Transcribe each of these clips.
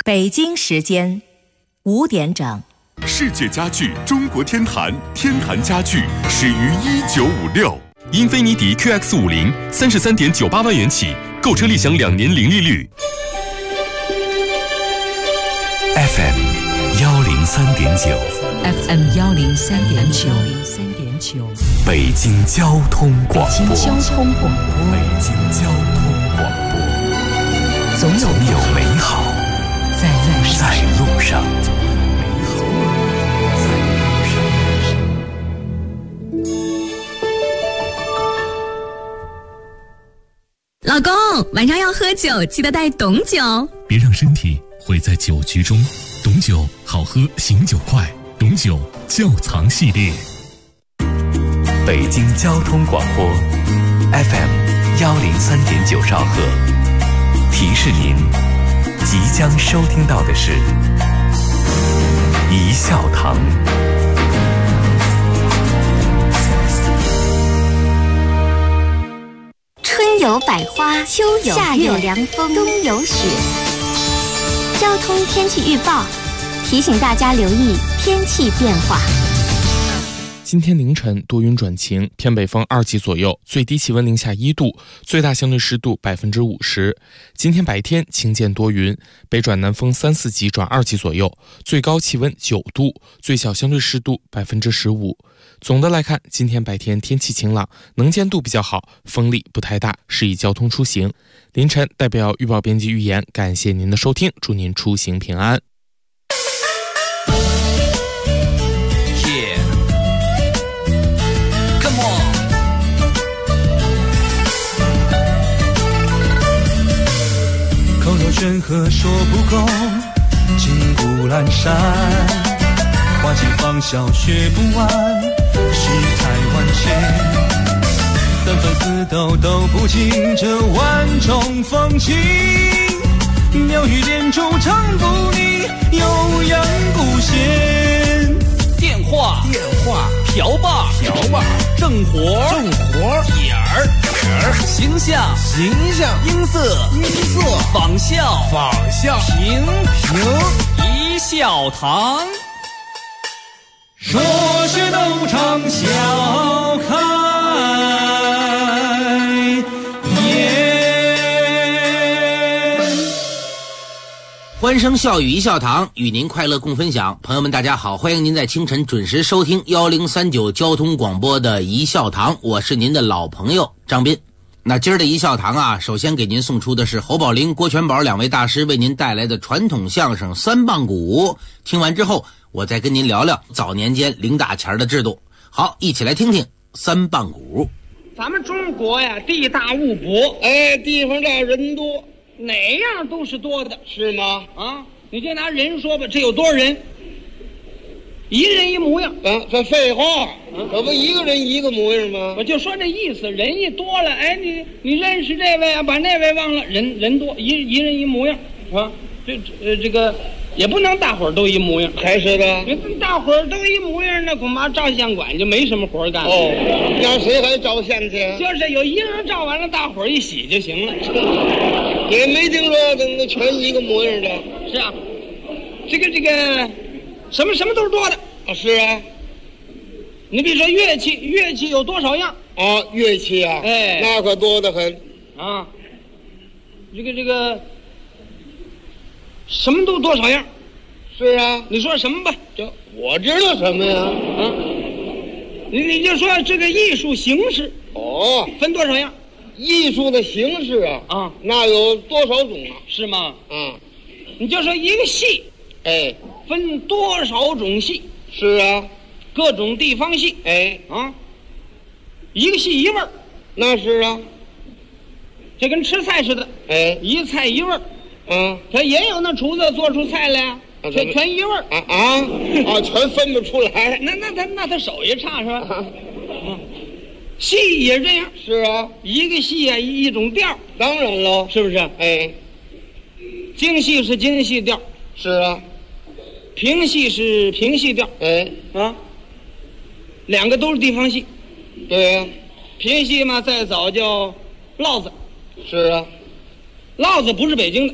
北京时间5点整。 世界家具中国天坛，天坛家具始于1956。 英菲尼迪 QX50 33.98万元起，购车立享2年零利率。 FM 103.9 FM 103.9 北京交通广播。 北京交通广播。 北京交通广播。总有美好在路上。 老公，晚上要喝酒，记得带董酒。 别让身体毁在酒局中。董酒好喝，醒酒快。董酒窖藏系列。 北京交通广播 FM 103.9兆赫。提示您，即将收听到的是一笑堂。 春有百花，秋有夏有凉风，冬有雪。交通天气预报提醒大家留意天气变化。 今天凌晨多云转晴，偏北风2级左右，最低气温零下1度，最大相对湿度50%。今天白天晴间多云，北转南风3、4级转2级左右，最高气温9度，最小相对湿度15%。总的来看，今天白天天气晴朗，能见度比较好，风力不太大，适宜交通出行。凌晨代表预报编辑预言，感谢您的收听，祝您出行平安。 口若悬河说不够，金谷阑珊，花季芳笑学不完，世态万千，三分四斗都不尽这万种风情，妙语连珠唱不腻，悠扬古弦。 电话瓢把正活点儿形象音色仿效评一笑堂， 说学逗唱笑开颜。 欢声笑语一笑堂，与您快乐共分享。朋友们大家好，欢迎您在清晨准时收听1039交通广播的一笑堂，我是您的老朋友张斌。那今儿的一笑堂啊，首先给您送出的是侯宝林、郭全宝2位大师为您带来的传统相声三棒鼓。听完之后，我再跟您聊聊早年间领打钱的制度。好，一起来听听三棒鼓。 咱们中国呀，地大物博，地方大人多，哪样都是多的，是吗？啊，你就拿人说吧，这有多少人？一人一模样啊！这废话，可不一个人一个模样吗？我就说这意思，人一多了，你认识这位啊，把那位忘了，人多，一人一模样啊。这个也不能大伙儿都一模样，还是的。大伙儿都一模样，那恐怕照相馆就没什么活干了。哦，让谁还照相去？就是有一人照完了，大伙儿一洗就行了。也没听说那全一个模样的。是啊，这个。什么都是多的啊！是啊，你比如说乐器有多少样啊？乐器啊，那可多得很啊！这个什么都多少样？是啊，你说什么吧？我知道什么呀？啊，你就说这个艺术形式哦，分多少样？艺术的形式啊，那有多少种啊？是吗？啊，你就说一个戏，分多少种戏？是啊，各种地方戏。一个戏一味儿，那是啊，这跟吃菜似的。一菜一味儿。他也有那厨子做出菜来呀，全一味儿全分不出来。那他手艺差是吧？戏也这样。是啊，一个戏啊一种调。当然喽，是不是？京戏是京戏调。是啊。评戏是评戏调，两个都是地方戏。对呀，评戏嘛，再早叫烙子。是啊，烙子不是北京的，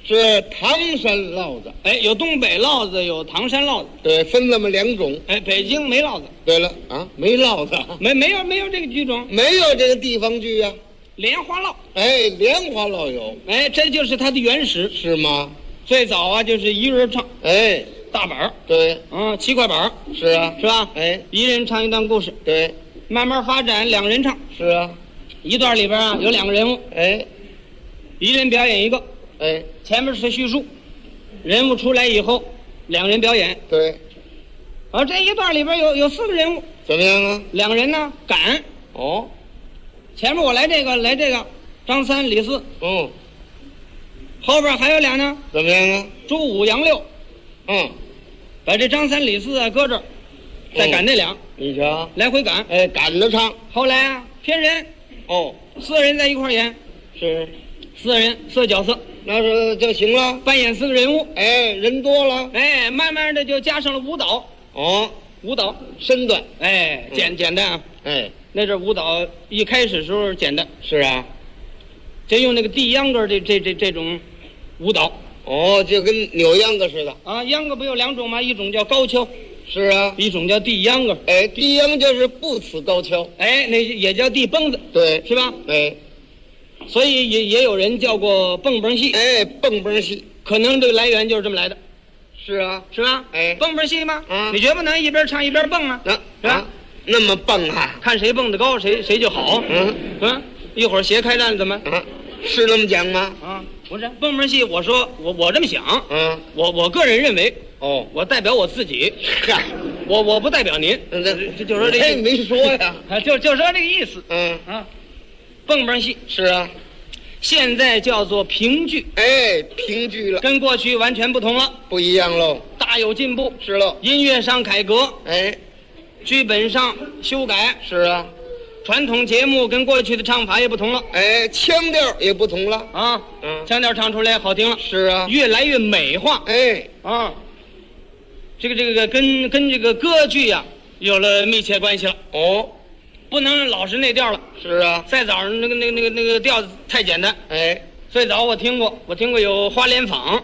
是唐山烙子。 哎，有东北烙子，有唐山烙子。 对，分这么两种。 哎，北京没烙子。 对了啊，没烙子， 没有这个剧种， 没有这个地方剧呀。 莲花烙。 哎，莲花烙有。 哎，这就是它的原始。 是吗？ 最早啊，就是一人唱。 哎， 大板儿。 对。 7块板儿。 是啊， 是吧？ 哎， 一人唱一段故事。 对。 慢慢发展，两人唱。 是啊。 一段里边啊有两个人物。 哎。 一人表演一个。 哎。 前面是叙述，人物出来以后，两人表演。 对。 这一段里边有4个人物。 怎么样啊？ 两个人呢赶。 哦。 前面我来这个，张三李四。 嗯。 后边还有俩呢。 怎么样啊？ 朱五杨六。 嗯。 把这张三李四啊搁这儿，再赶这俩。 你瞧， 来回赶。 哎，赶着唱。 后来啊，偏人。 哦 ，4人在一块演。 是 ，4人4个角色。 那是就行了， 扮演4个人物。 哎，人多了。 哎，慢慢的就加上了舞蹈。 哦， 舞蹈身段。 哎，简单啊。 哎， 那阵舞蹈一开始时候简单。 是啊， 就用那个地秧歌的这种舞蹈。 哦，就跟扭秧歌似的啊。秧歌不有2种吗？一种叫高跷。 是啊。 一种叫地秧歌。 哎，地秧就是不辞高跷。 哎，那也叫地蹦子。 对， 是吧？ 哎， 所以也有人叫过蹦蹦戏。 哎，蹦蹦戏， 可能这个来源就是这么来的。 是啊， 是吧？ 哎， 蹦蹦戏吗？ 啊， 你绝不能一边唱一边蹦啊。是吧？ 那么蹦啊， 看谁蹦得高，谁就好。一会儿斜开战怎么？ 是那么讲吗？ 啊，不是蹦蹦戏，我说我这么想。我个人认为。 哦， 我代表我自己。我不代表您。就说这。 哎，没说呀。 就说这个意思。蹦蹦戏是啊， 现在叫做评剧。 哎，评剧了， 跟过去完全不同了， 不一样喽， 大有进步。 是喽， 音乐上改革， 哎， 剧本上修改。 是啊， 传统节目跟过去的唱法也不同了， 哎，腔调也不同了啊。腔调唱出来好听了。 是啊， 越来越美化。 哎， 这个跟这个歌剧呀有了密切关系了。 哦。 不能老是那调了。 是啊， 再早上那个调子太简单。 哎， 最早我听过有花莲坊。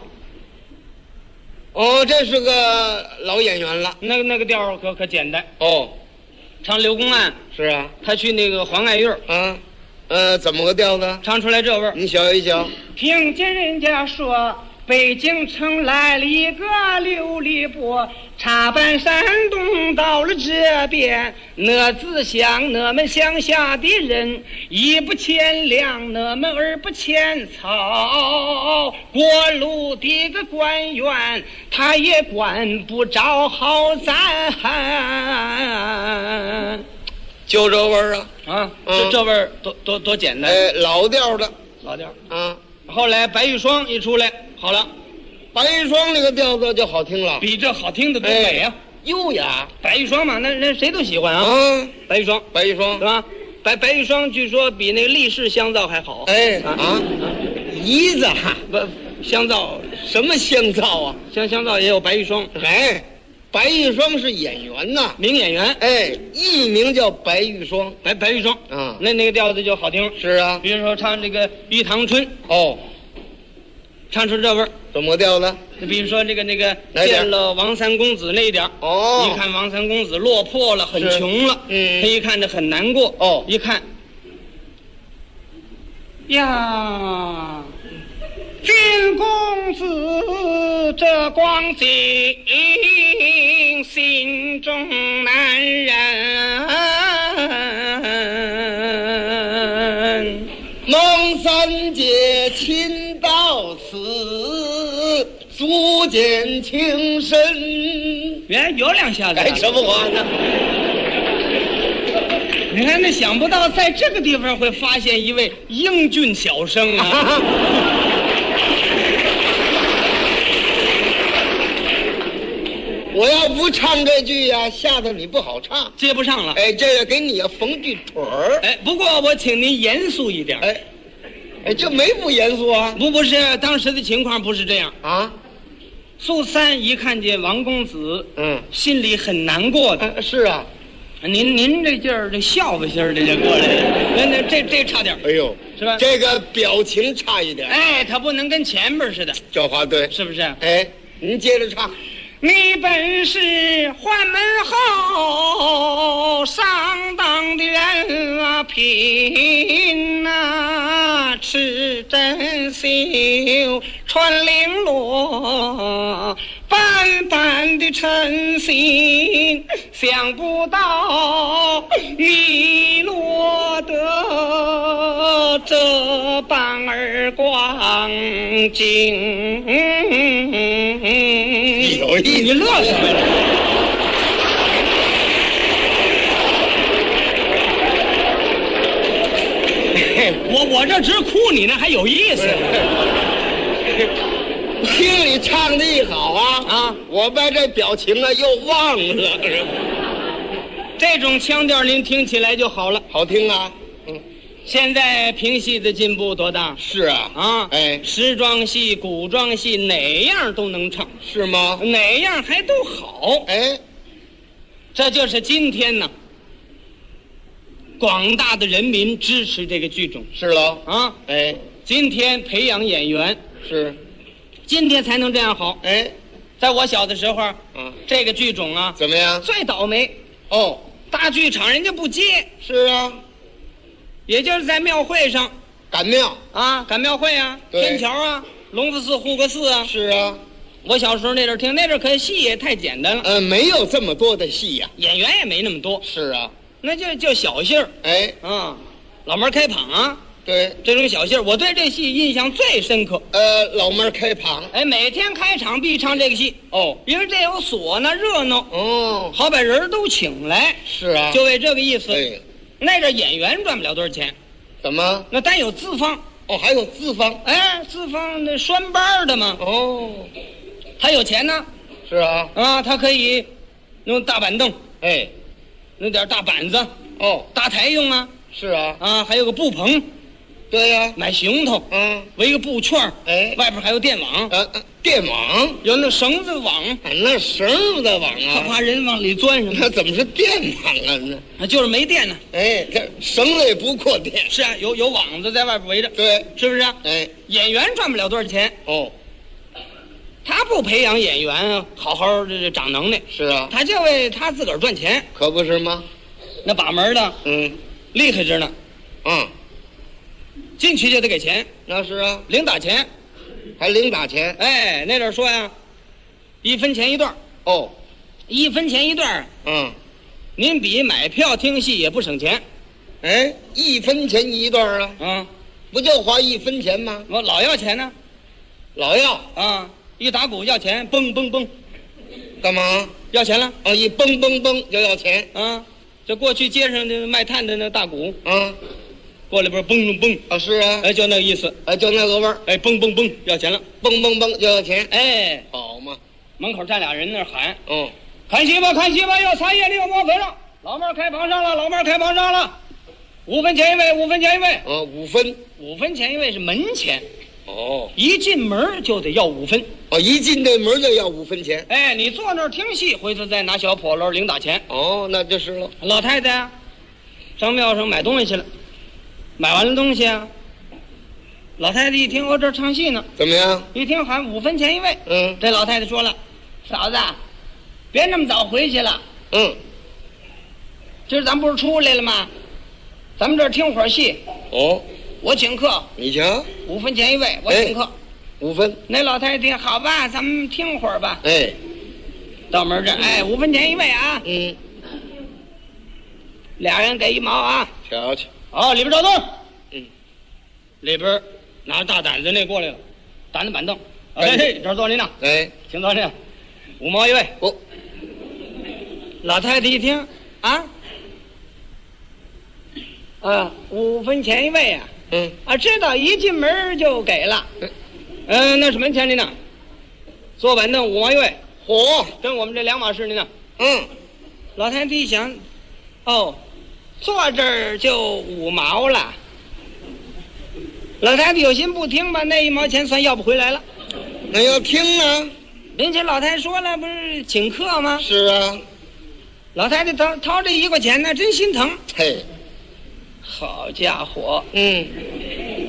哦，这是个老演员了。 那个调可简单。 哦， 唱刘公案。 是啊， 他去那个黄爱院啊，怎么个调子？ 唱出来这味儿。 你瞧一瞧。 听见人家说北京城来了一个琉璃波，插班山东到了这边，我自想我们乡下的人，一不欠粮，我们二不欠草，过路的个官员他也管不着好咱。 就这味儿啊！这味儿多简单。 哎，老调的， 老调啊。 后来白玉霜一出来，好了， 白玉霜那个调子就好听了， 比这好听的多美啊， 优雅。 白玉霜嘛，那谁都喜欢啊。白玉霜， 白玉霜， 对吧？白玉霜据说比那个立式香皂还好。 哎姨子不香皂什么香皂啊？ 香皂也有白玉霜。 哎，白玉霜是演员呐， 名演员。 哎，艺名叫白玉霜， 白玉霜啊， 那个调子就好听。 是啊， 比如说唱这个《玉堂春》。 哦， 唱出这味儿。 怎么调子？ 比如说这个见了王三公子那一点。 哦， 一看王三公子落魄了，很穷了。他一看这很难过。 哦， 一看呀，君公子这光景，心中难忍。 孟三姐亲到此，足见情深。 原来有两下子。 哎，什么话呢？ 你看，那想不到在这个地方会发现一位英俊小生啊！ 我要不唱这句呀，吓得你不好唱， 接不上了。 哎，这个给你要缝句腿儿。 哎，不过我请您严肃一点。 哎，这没不严肃啊？ 不是，当时的情况不是这样啊。 苏三一看见王公子，心里很难过的。 是啊， 您这劲儿，这笑吧心儿的就过来了。那这差点。 哎呦， 是吧？ 这个表情差一点。 哎，他不能跟前边似的。 这话对， 是不是？ 哎，您接着唱。 你本是宦门后上当的人啊，贫啊，吃珍馐穿绫罗，斑斑的称心，想不到你落得这般儿光景。 有意你乐什么呀？我这直哭你呢，还有意思。 听你唱的一好啊，我把这表情啊又忘了。 这种腔调您听起来就好了， 好听啊。 现在评戏的进步多大？ 是啊，哎， 时装戏、古装戏哪样都能唱， 是吗？ 哪样还都好， 哎， 这就是今天呢，广大的人民支持这个剧种。 是喽， 啊， 哎， 今天培养演员是， 今天才能这样好。 哎， 在我小的时候，这个剧种啊， 怎么样？ 最倒霉哦， 大剧场人家不接。 是啊。 也就是在庙会上赶庙啊，赶庙会啊，天桥啊，隆福寺、护国寺啊。 是啊， 我小时候那阵听，那阵可戏也太简单了。 没有这么多的戏呀， 演员也没那么多。 是啊， 那就小戏儿。 哎， 老门开滂啊， 对， 这种小戏儿，我对这戏印象最深刻。 老门开滂， 哎，每天开场必唱这个戏。 哦， 因为这有唢呐热闹。 哦， 好把人都请来。 是啊， 就为这个意思。 对。 那阵演员赚不了多少钱， 怎么？ 那单有资方哦，还有资方， 哎，资方那拴班的嘛。 哦， 他有钱呢。 是啊， 他可以弄大板凳， 哎， 弄点大板子， 哦， 搭台用啊。 是啊， 还有个布棚， 对呀， 买行头，围个布圈， 哎， 外边还有电网， 电网有那绳子网， 那绳子的网啊， 怕人往里钻上。 那怎么是电网啊？ 那就是没电呢。 哎，这绳子也不扩电。 是啊，有网子在外边围着。 对， 是不是？ 哎， 演员赚不了多少钱。 哦， 他不培养演员，好好这长能耐。 是啊， 他就为他自个儿赚钱， 可不是吗？ 那把门的，厉害着呢。进去就得给钱。 那是啊， 零打钱。 还零打钱？ 哎，那阵说呀，1分钱一段。 哦 ，1分钱一段。您比买票听戏也不省钱。 哎，1分钱一段啊。不就花1分钱吗？ 我老要钱呢。 老要啊，一打鼓要钱，蹦蹦蹦。 干嘛？ 要钱了？ 一蹦蹦蹦就要钱。 就过去街上的卖炭的那大鼓。过来不是蹦蹦蹦啊？是啊， 哎，就那个意思， 哎，就那个味儿， 哎，蹦蹦蹦要钱了， 蹦蹦蹦就要钱， 哎， 好嘛！ 门口站俩人那喊， 看戏吧，看戏吧，要茶叶的，要毛粉了，老妹儿开房上了，老妹儿开房上了，5分钱一位，5分钱一位 ，5分 ，5分钱一位是门钱， 一进门就得要5分， 一进这门就要5分钱， 哎，你坐那儿听戏，回头再拿小笸箩零打钱， 那就是了。 老太太啊，上庙上买东西去了。买完了东西啊，老太太一听，这儿唱戏呢， 怎么样？ 一听喊5分钱一位，这老太太说了，嫂子，别那么早回去了，今儿咱不是出来了吗？咱们这儿听会儿戏，我请客， 你瞧 ，5分钱一位，我请客 ，5分。 那老太太听，好吧，咱们听会儿吧， 哎， 到门这儿，哎，5分钱一位啊，俩人给1毛啊， 瞧瞧。 里边找凳，里边拿着大胆子那过来了，担着板凳，这儿坐您呢， 哎， 请坐您，5毛一位。老太太一听，5分钱一位啊，知道一进门就给了，那什么钱您呢？坐板凳5毛一位，跟我们这2码事您呢？老太太一想，坐这儿就5毛了，老太太有心不听吧，那1毛钱算要不回来了。 那要听呢？ 人家老太太说了，不是请客吗？ 是啊。 老太太掏这1块钱呢，真心疼。 嘿， 好家伙，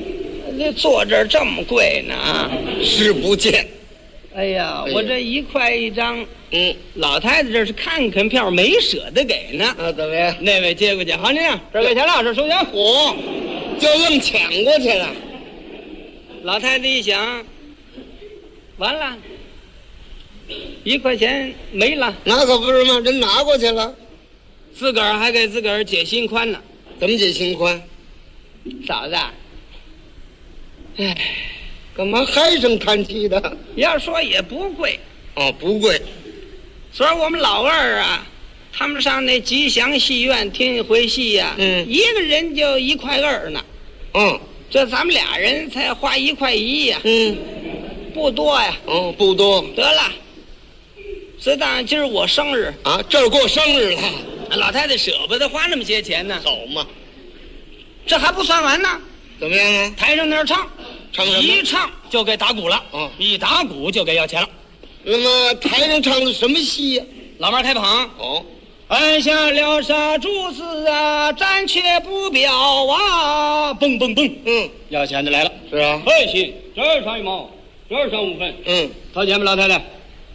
那坐这儿这么贵呢啊？ 视不见。 哎呀，我这1块1张，老太太这是看看票，没舍得给呢。 啊，怎么样？ 那位接过去，好，您这给钱了，这收钱。 嚯，就愣抢过去了。 老太太一想，完了，1块钱没了。 那可不是吗？人拿过去了， 自个儿还给自个儿解心宽呢。 怎么解心宽？ 嫂子， 哎，干嘛唉声叹气的？ 要说也不贵。 哦，不贵。 所以我们老二啊，他们上那吉祥戏院听一回戏呀，一个人就1块2呢。这咱们俩人才花1块1呀。不多呀。 不多。 得了，这当然今儿我生日啊，这儿过生日了， 老太太舍不得花那么些钱呢。 好嘛， 这还不算完呢。 怎么样啊？ 台上那儿唱什么？ 一唱就给打鼓了。一打鼓就给要钱了。 那么台上唱的什么戏呀？ 老妹儿开捧。按下了杀柱子啊，暂且不表啊，蹦蹦蹦。要钱的来了。 是啊。 哎，行，这儿上1毛，这儿上5分。掏钱吧，老太太。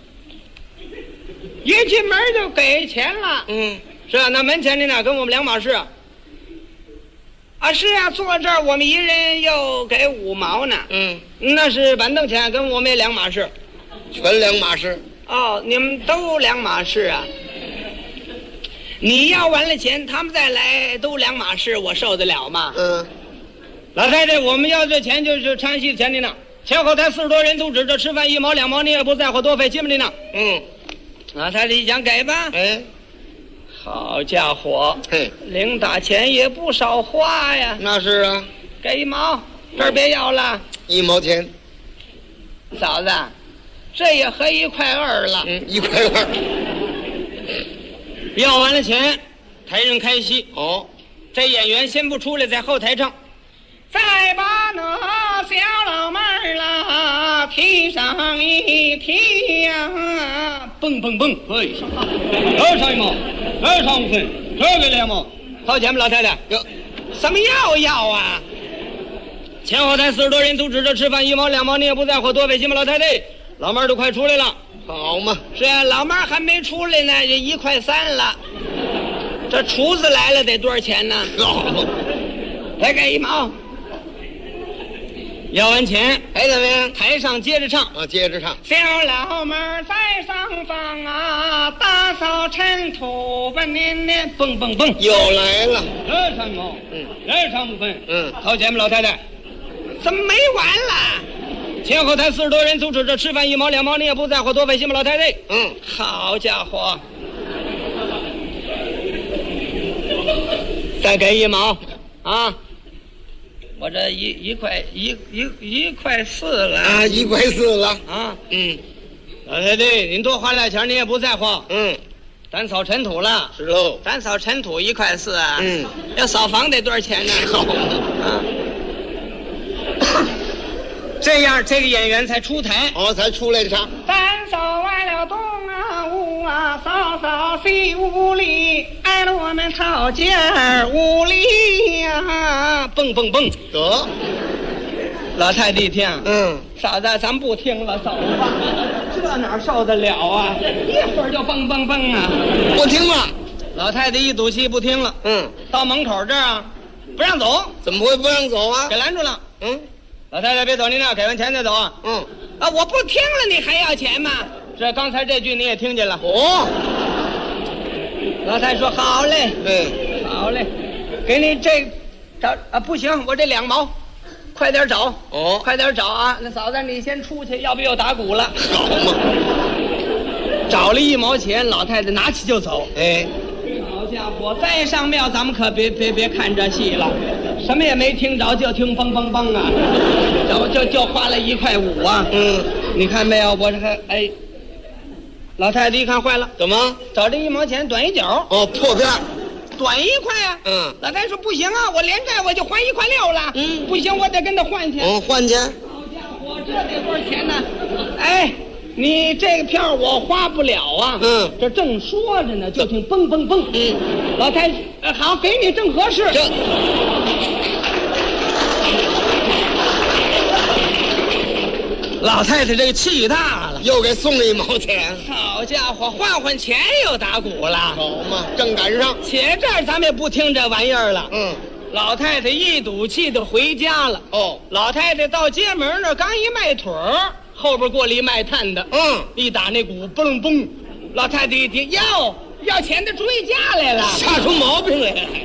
一进门就给钱了。是啊，那门前的呢，跟我们2码事啊。啊，是啊，坐这儿我们一人又给5毛呢。那是板凳钱，跟我们也2码事。 全2码事。 哦，你们都2码事啊？你要完了钱，他们再来都2码事，我受得了吗？老太太，我们要这钱就是唱戏的钱的呢。前后台40多人都指着吃饭1毛2毛，你也不在乎多费，进不的呢？老太太一讲给吧。好家伙，零打钱也不少花呀。 那是啊。 给1毛，这儿别要了。 1毛钱。 嫂子，这也合1块2了。 1块2。 要完了钱，台上开戏。这演员先不出来，在后台唱。再把那小老妹儿啦提上一提呀，蹦蹦蹦！哎，这儿上1毛，这儿上5分，这儿给2毛，掏钱吧，老太太。什么要啊？前后台40多人都指着吃饭1毛2毛，你也不在乎多费心吧，老太太。老妹儿都快出来了。 好嘛。 是啊，老妹儿还没出来呢，这1块3了。这厨子来了得多少钱呢？再给1毛。要完钱， 怎么样？ 台上接着唱。 接着唱。 小老妹儿在上方啊，打扫尘土吧，年蹦蹦蹦， 又来了。 这上1毛，这上5分，掏钱吧，老太太。怎么没完了？前后台40多人都指着吃饭1毛2毛，你也不在乎多费心吧，老太太。好家伙，再给1毛啊！我这一块4了啊，1块4了啊。老太太，您多花点钱，您也不在乎。咱扫尘土了。 是喽。 咱扫尘土1块4啊。要扫房得多少钱呢？这样这个演员才出台。 才出来唱。 咱扫完了东啊屋啊，扫扫西屋里，挨了我们草间屋里呀，蹦蹦蹦。 得。 老太太一听，嫂子，咱不听了，走吧。这哪受得了啊？一会儿就蹦蹦蹦啊！ 不听了。 老太太一赌气不听了。到门口这儿啊，不让走。 怎么会不让走啊？ 给拦住了。老太太别走，您那给完钱再走啊。我不听了，你还要钱吗？这刚才这句你也听见了。老太太说好嘞。好嘞，给你这找啊，不行，我这2毛。快点找快点找啊！那嫂子你先出去，要不又打鼓了。 好嘛。 找了1毛钱，老太太拿起就走。好家伙，再上庙咱们可别看这戏了，什么也没听着，就听梆梆梆啊，就花了1块5啊。你看没有？我这还老太太一看坏了， 怎么找这1毛钱短一角？ 破片。 短1块啊！老太太说不行啊，我连债我就还1块6了。不行，我得跟他换钱。 换钱。 好家伙，这得多少钱呢？你这个票我花不了啊。这正说着呢，就听蹦蹦蹦。老太太，好，给你正合适。 老太太这个气大了， 又给送了1毛钱。 好家伙，换钱又打鼓了。 好嘛，正赶上。 且这儿咱们也不听这玩意儿了。老太太一赌气的回家了。老太太到街门那儿刚一迈腿儿，后边过了一卖炭的。一打那鼓，嘣嘣，老太太一听，要钱的追家来了， 吓出毛病来了。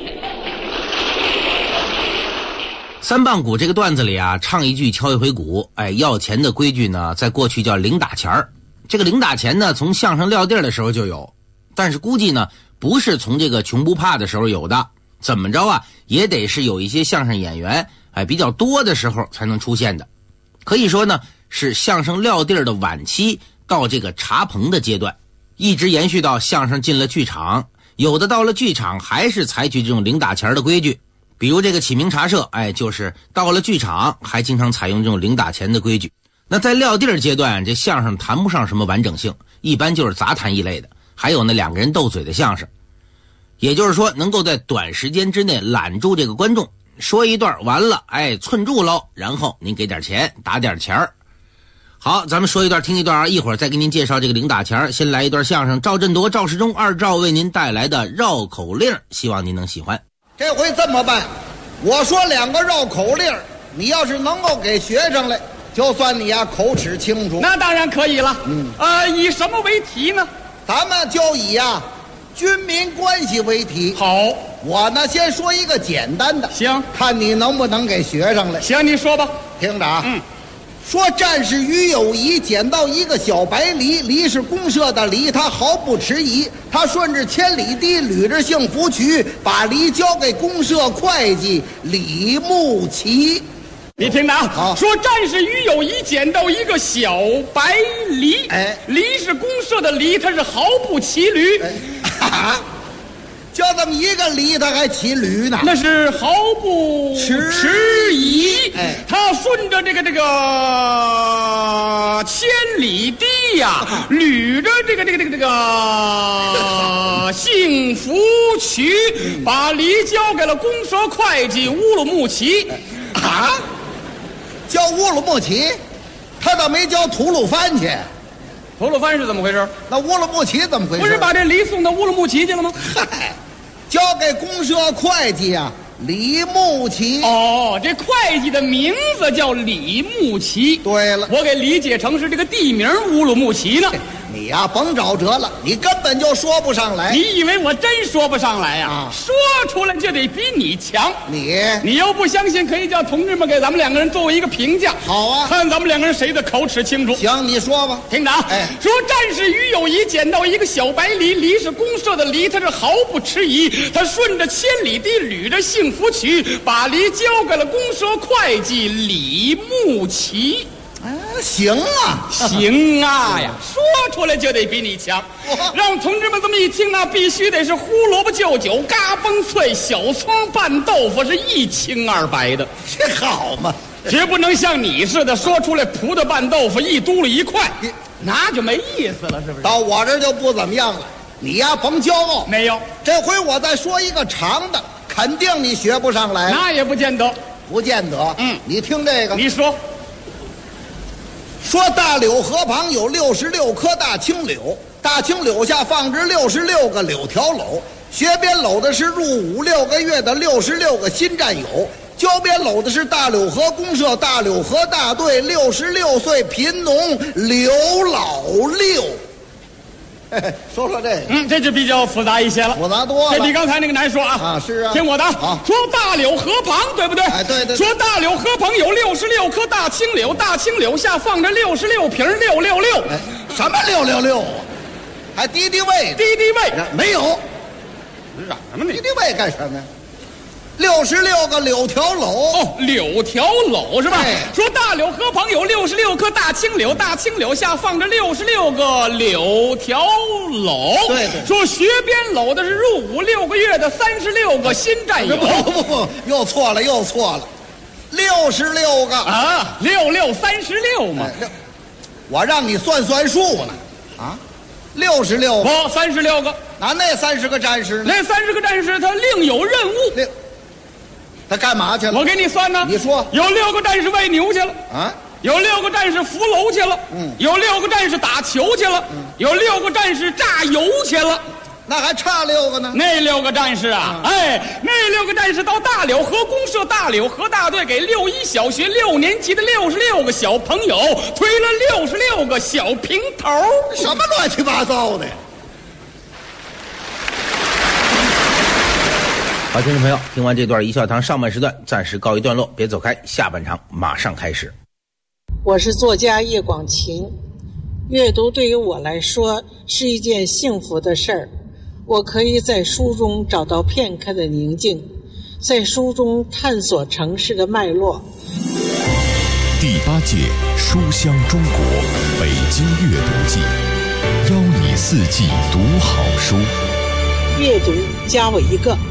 三棒鼓这个段子里啊，唱一句敲一回鼓。要钱的规矩呢，在过去叫零打钱儿。这个零打钱呢，从相声撂地儿的时候就有，但是估计呢，不是从这个穷不怕的时候有的。怎么着啊，也得是有一些相声演员比较多的时候才能出现的。可以说呢，是相声撂地儿的晚期到这个茶棚的阶段，一直延续到相声进了剧场。有的到了剧场还是采取这种零打钱的规矩。比如这个启明茶社，就是到了剧场还经常采用这种零打钱的规矩。那在撂地儿阶段，这相声谈不上什么完整性，一般就是杂谈一类的，还有那两个人斗嘴的相声。也就是说，能够在短时间之内揽住这个观众，说一段完了，寸住喽，然后您给点钱，打点钱儿。好，咱们说一段听一段啊，一会儿再给您介绍这个零打钱。先来一段相声，赵振铎、赵世忠二赵为您带来的绕口令，希望您能喜欢。 这回这么办，我说2个绕口令，你要是能够给学上来，就算你口齿清楚。 那当然可以了。以什么为题呢？ 咱们就以军民关系为题。 好， 我呢先说一个简单的， 行， 看你能不能给学上来。 行，你说吧。 听着啊。说战士于友谊捡到一个小白梨，梨是公社的梨，他毫不迟疑，他顺着千里堤，捋着幸福渠，把梨交给公社会计李木齐。 你听着啊，说战士于友谊捡到一个小白梨，梨是公社的梨，他是毫不骑驴。 就这么一个梨，他还骑驴呢？ 那是毫不迟疑。他顺着这个千里堤呀，捋着这个幸福渠，把梨交给了公社会计乌鲁木齐。 交乌鲁木齐，他倒没交吐鲁番去。 吐鲁番是怎么回事？ 那乌鲁木齐怎么回事？ 不是把这梨送到乌鲁木齐去了吗？ 交给公社会计李木齐。 这会计的名字叫李木齐。 对了， 我给理解成是这个地名乌鲁木齐呢。 你甭找辙了，你根本就说不上来。 你以为我真说不上来呀？说出来就得比你强。你要不相信，可以叫同志们给咱们2个人作为一个评价。 好啊， 看咱们2个人谁的口齿清楚。 行，你说吧。 听着啊，说战士于友谊捡到一个小白梨，梨是公社的梨，他是毫不迟疑，他顺着千里堤，捋着幸福渠，把梨交给了公社会计李木齐。 行啊， 行啊呀！说出来就得比你强，让同志们这么一听啊，必须得是胡萝卜就酒，嘎嘣脆，小葱拌豆腐是一清二白的， 这好嘛！ 绝不能像你似的说出来葡萄拌豆腐一嘟噜一块，那就没意思了，是不是？ 到我这就不怎么样了，你甭骄傲。 没有， 这回我再说一个长的，肯定你学不上来。 那也不见得， 不见得。你听这个， 你说。 说大柳河旁有66棵大青柳，大青柳下放置66个柳条篓，学编篓的是入伍6个月的66个新战友，交编篓的是大柳河公社大柳河大队66岁贫农刘老六。说说这个， 这就比较复杂一些了， 复杂多了， 这比刚才那个难说啊。 是啊， 听我的啊。说大柳河旁，对不对？ 对。 说大柳河旁有66棵大青柳，大青柳下放着66瓶666。 什么666啊？还敌敌畏？ 敌敌畏没有。 嚷什么你？ 敌敌畏干什么呀？66个柳条篓。 柳条篓是吧？说大柳河旁有66棵大青柳，大青柳下放着66个柳条篓。 对。 说学编篓的是入伍6个月的36个新战友。 不，又错了，66个啊，66 36嘛。 我让你算数呢，啊，66个， 不36个。 那30个战士呢？ 那30个战士他另有任务。 他干嘛去了？ 我给你算呢。 你说。 有6个战士喂牛去了啊， 有6个战士扶楼去了，有6个战士打球去了，有6个战士榨油去了。 那还差6个呢。 那6个战士啊，那6个战士到大柳河公社大柳河大队，给61小学6年级的66个小朋友推了66个小平头。 什么乱七八糟的呀！ 好，听众朋友，听完这段一笑堂上半时段暂时告一段落，别走开，下半场马上开始。 我是作家叶广晴，阅读对于我来说是一件幸福的事儿。我可以在书中找到片刻的宁静，在书中探索城市的脉络。 第8届书香中国北京阅读季，邀你4季读好书。 阅读加我一个。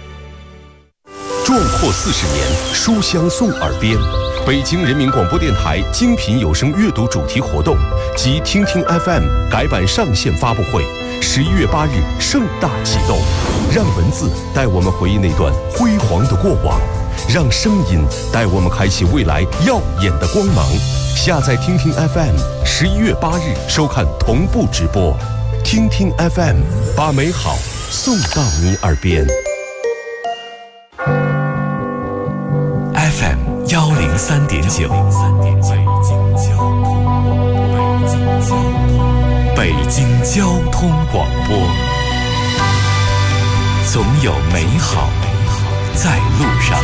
壮阔40年，书香送耳边。北京人民广播电台精品有声阅读主题活动及听听 FM 改版上线发布会，11月8日盛大启动。让文字带我们回忆那段辉煌的过往，让声音带我们开启未来耀眼的光芒。下载听听 FM，11月8日收看同步直播。听听 FM， 把美好送到你耳边。 FM 103.9，北京交通广播，总有美好在路上。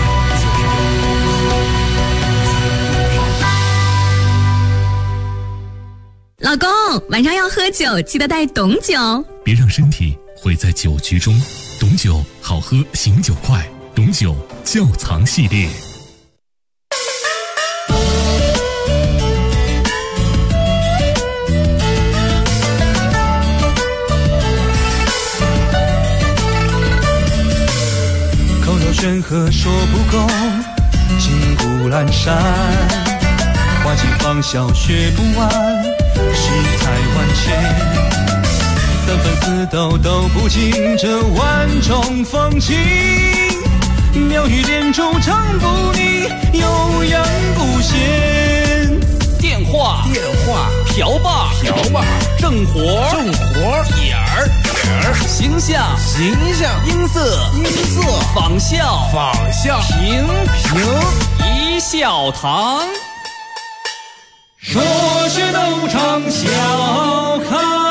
老公，晚上要喝酒，记得带董酒。 别让身体毁在酒局中。董酒好喝，醒酒快。董酒窖藏系列。 口若悬河说不够，金谷阑珊，花季芳笑学不完，世态万千。3分4斗都不尽这万种风情，妙语连珠唱不腻，悠扬不闲。 电话瓢把正活点儿形象音色仿效平一笑堂。 说学逗唱笑开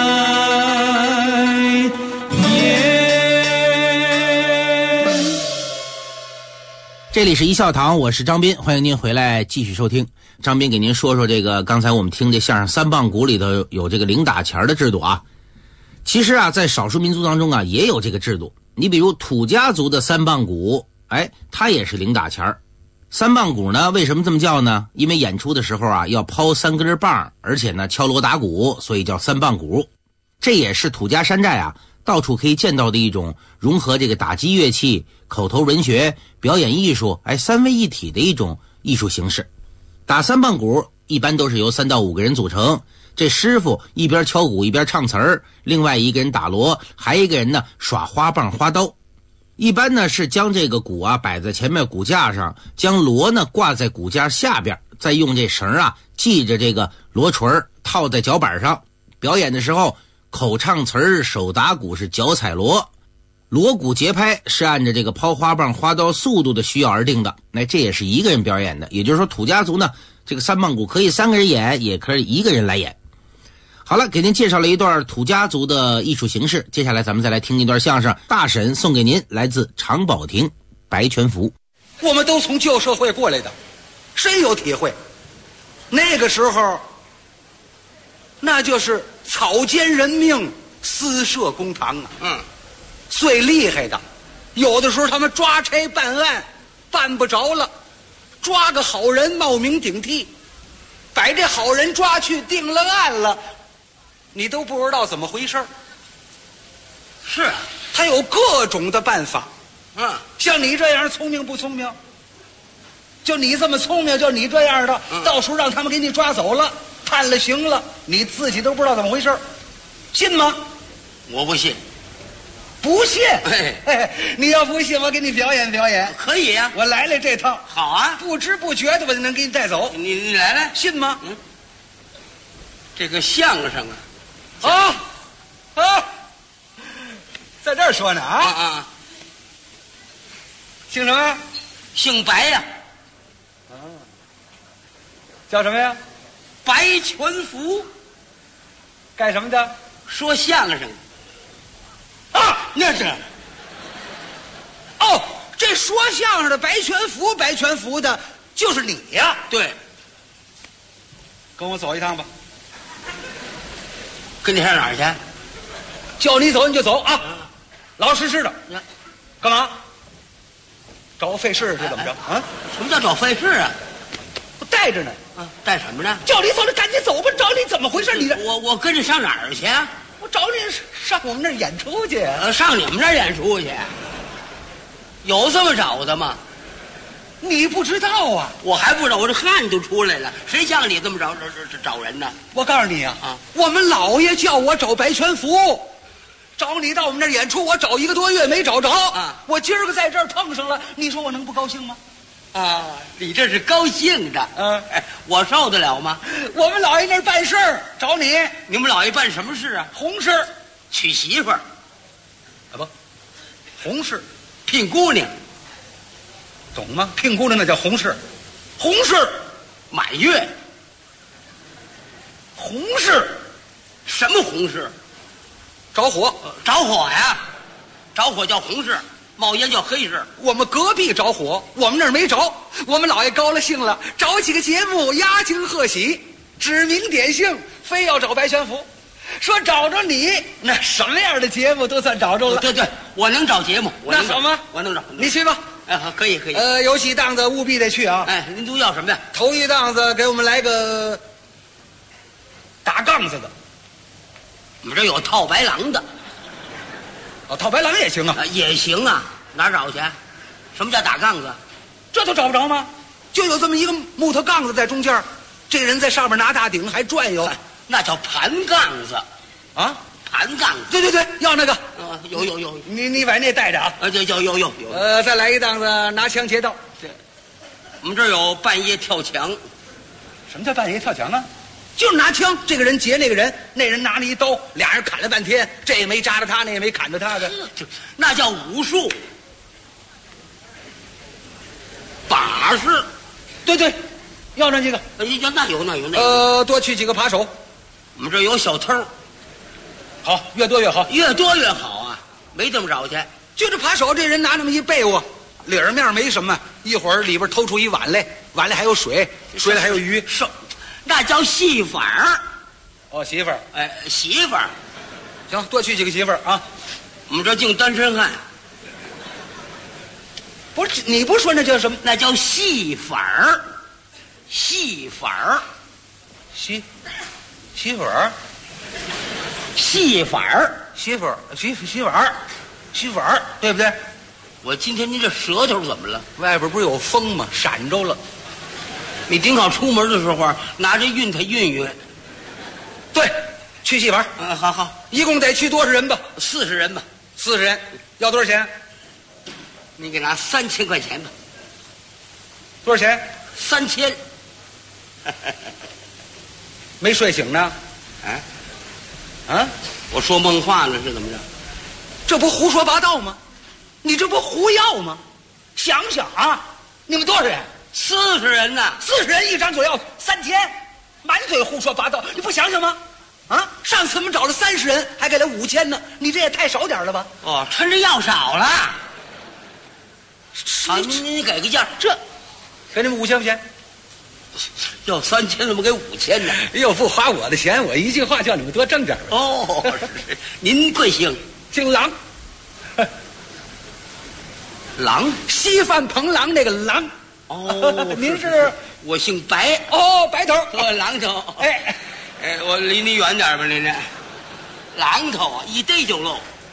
这里是一笑堂，我是张斌，欢迎您回来继续收听。张斌给您说说这个刚才我们听这相声三棒鼓里头有这个零打钱的制度啊。其实啊，在少数民族当中啊也有这个制度。你比如土家族的三棒鼓，它也是零打钱。三棒鼓呢，为什么这么叫呢？因为演出的时候啊要抛3根棒，而且呢敲锣打鼓，所以叫三棒鼓。这也是土家山寨啊到处可以见到的一种融合这个打击乐器、口头文学、表演艺术3位一体的一种艺术形式。打三棒鼓一般都是由3到5个人组成，这师傅一边敲鼓一边唱词儿，另外一个人打锣，还一个人呢耍花棒花刀。一般呢是将这个鼓啊摆在前面鼓架上，将锣呢挂在鼓架下边，再用这绳啊系着这个锣锤套在脚板上。表演的时候口唱词儿，手打鼓是脚踩锣，锣鼓节拍是按照这个抛花棒花刀速度的需要而定的。这也是一个人表演的，也就是说土家族呢这个三棒鼓可以3个人演，也可以1个人来演。好了，给您介绍了一段土家族的艺术形式，接下来咱们再来听一段相声，大婶送给您，来自常宝亭白全福。 我们都从旧社会过来的，深有体会。那个时候那就是草菅人命，私设公堂啊。最厉害的，有的时候他们抓差办案办不着了，抓个好人冒名顶替，把这好人抓去定了案了，你都不知道怎么回事。是他有各种的办法。像你这样聪明不聪明？就你这么聪明，就你这样的，到时候让他们给你抓走了，判了刑了，你自己都不知道怎么回事，信吗？ 我不信。 不信？你要不信，我给你表演表演。 可以呀， 我来这套。 好啊， 不知不觉的我就能给你带走。 你来， 信吗？ 这个相声啊， 在这儿说呢啊！姓什么呀？ 姓白呀。 叫什么呀？ 白全福。 干什么的？ 说相声。那是。 哦，这说相声的白全福的，就是你呀？ 对。 跟我走一趟吧。 跟你上哪儿去？ 叫你走你就走啊，老实实的。干嘛？找我费事是怎么着啊？ 什么叫找费事啊？ 我带着呢。 带什么呢？ 叫你走，你赶紧走吧。找你怎么回事？你这我跟着上哪儿去？ 我找你上我们那儿演出去。 上你们那儿演出去？有这么找的吗？ 你不知道啊？ 我还不知道，我这汗都出来了。谁像你这么找人呢？ 我告诉你啊，我们老爷叫我找白全福，找你到我们那儿演出，我找1个多月没找着啊。我今儿个在这儿碰上了，你说我能不高兴吗？ 你这是高兴的，我受得了吗？ 我们老爷那儿办事儿找你。 你们老爷办什么事啊？ 红事， 娶媳妇儿。 不，红事， 聘姑娘。 懂吗？聘姑娘那叫红事，红事满月。 红事， 什么红事？ 着火， 着火呀！着火叫红事，冒烟叫黑事。 我们隔壁着火，我们那儿没着。我们老爷高了兴了，找几个节目压惊贺喜，指名点姓，非要找白全福。说找着你，那什么样的节目都算找着了。 对，我能找节目。 那好吗？ 我能找。 你去吧。 可以。 有几档子务必得去啊！ 您都要什么呀？ 头一档子给我们来个打杠子的。 我们这有套白狼的。 套白狼也行啊。 也行啊，哪儿找去？什么叫打杠子？ 这都找不着吗？就有这么一个木头杠子在中间，这人在上面拿大顶还转悠， 那叫盘杠子啊。 盘杠子， 对，要那个。 有， 你把那带着啊。 有。 再来一档子拿枪劫道。 对，我们这儿有半夜跳墙。 什么叫半夜跳墙啊？就是拿枪，这个人劫那个人，那人拿了一刀，俩人砍了半天，这也没扎着他，那也没砍着他的， 那叫武术。把式。 对，要那几个。 那有。 多去几个扒手。 我们这儿有小偷。 好，越多越好， 越多越好啊！没这么找去， 就这扒手，这人拿那么一被窝，里面没什么，一会儿里边偷出一碗来，碗里还有水，水里还有鱼， 那叫戏法儿。 媳妇儿， 媳妇儿， 行，多去几个媳妇儿啊！ 我们这净单身汉。 不是，你不说那叫什么？ 那叫戏法儿，戏法儿， 媳妇儿。 戏法儿， 媳妇儿，对不对？ 我今天您这舌头怎么了？ 外边不是有风吗？闪着了。 你顶好出门的时候拿着熨它熨。 对，去戏法。 好， 一共得去多少人吧 ？40人吧。 40人，要多少钱？ 你给拿3000块钱吧。 多少钱 ？3000。 没睡醒呢？ 我说梦话呢是怎么着？ 这不胡说八道吗？你这不胡要吗？想想啊，你们多少人 ？40人呢 ？40人一张嘴要3000，满嘴胡说八道，你不想想吗？上次我们找了30人，还给了5000呢，你这也太少点了吧？ 哦，趁着要少了。好，您给个价， 这给你们5000块钱。 要3000怎么给5000呢？ 又不花我的钱，我一句话叫你们多挣点。 哦，是您贵姓？ 姓郎。 郎， 稀饭彭郎那个郎。 哦， 您是？ 我姓白。 哦，白头。 郎头。我离你远点吧，您这。郎头啊，一逮就漏。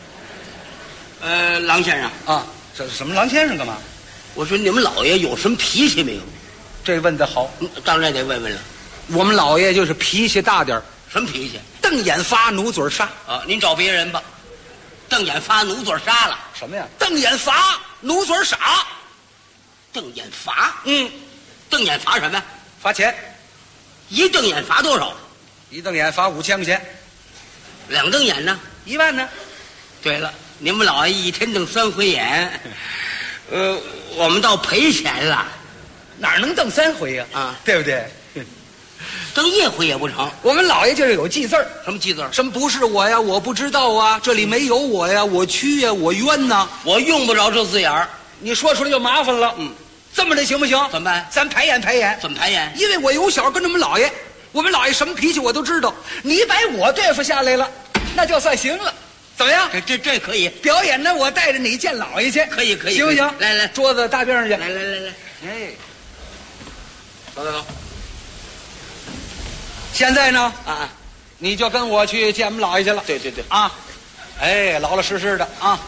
郎先生啊，这什么郎先生干嘛？ 我说你们老爷有什么脾气没有？ 这问得好， 当然得问问了。 我们老爷就是脾气大点儿。 什么脾气？ 瞪眼发，努嘴杀。 您找别人吧。 瞪眼发奴嘴杀了。 什么呀？瞪眼罚，奴嘴傻。 瞪眼罚？ 嗯， 瞪眼罚什么呀？ 罚钱。 一瞪眼罚多少？ 一瞪眼罚5000块钱。 两瞪眼呢 ？1万呢？ 对了，你们老爷一天瞪3回眼，我们倒赔钱了。 哪能瞪3回呀？ 啊， 对不对？ 瞪1回也不成。 我们老爷就是有记字儿。 什么记字儿？ 什么不是我呀？我不知道啊，这里没有我呀，我屈呀，我冤呐。 我用不着这字眼儿， 你说出来就麻烦了。这么的行不行？ 怎么办？ 咱排演排演。 怎么排演？ 因为我由小跟着我们老爷什么脾气我都知道，你把我对付下来了，那就算行了。怎么样？ 这可以表演呢，我带着你见老爷去。 可以， 行不行？ 来， 桌子搭边上去。 来， 哎，走。现在呢？ 啊， 你就跟我去见我们老爷去了。 对啊，哎，老老实实的啊。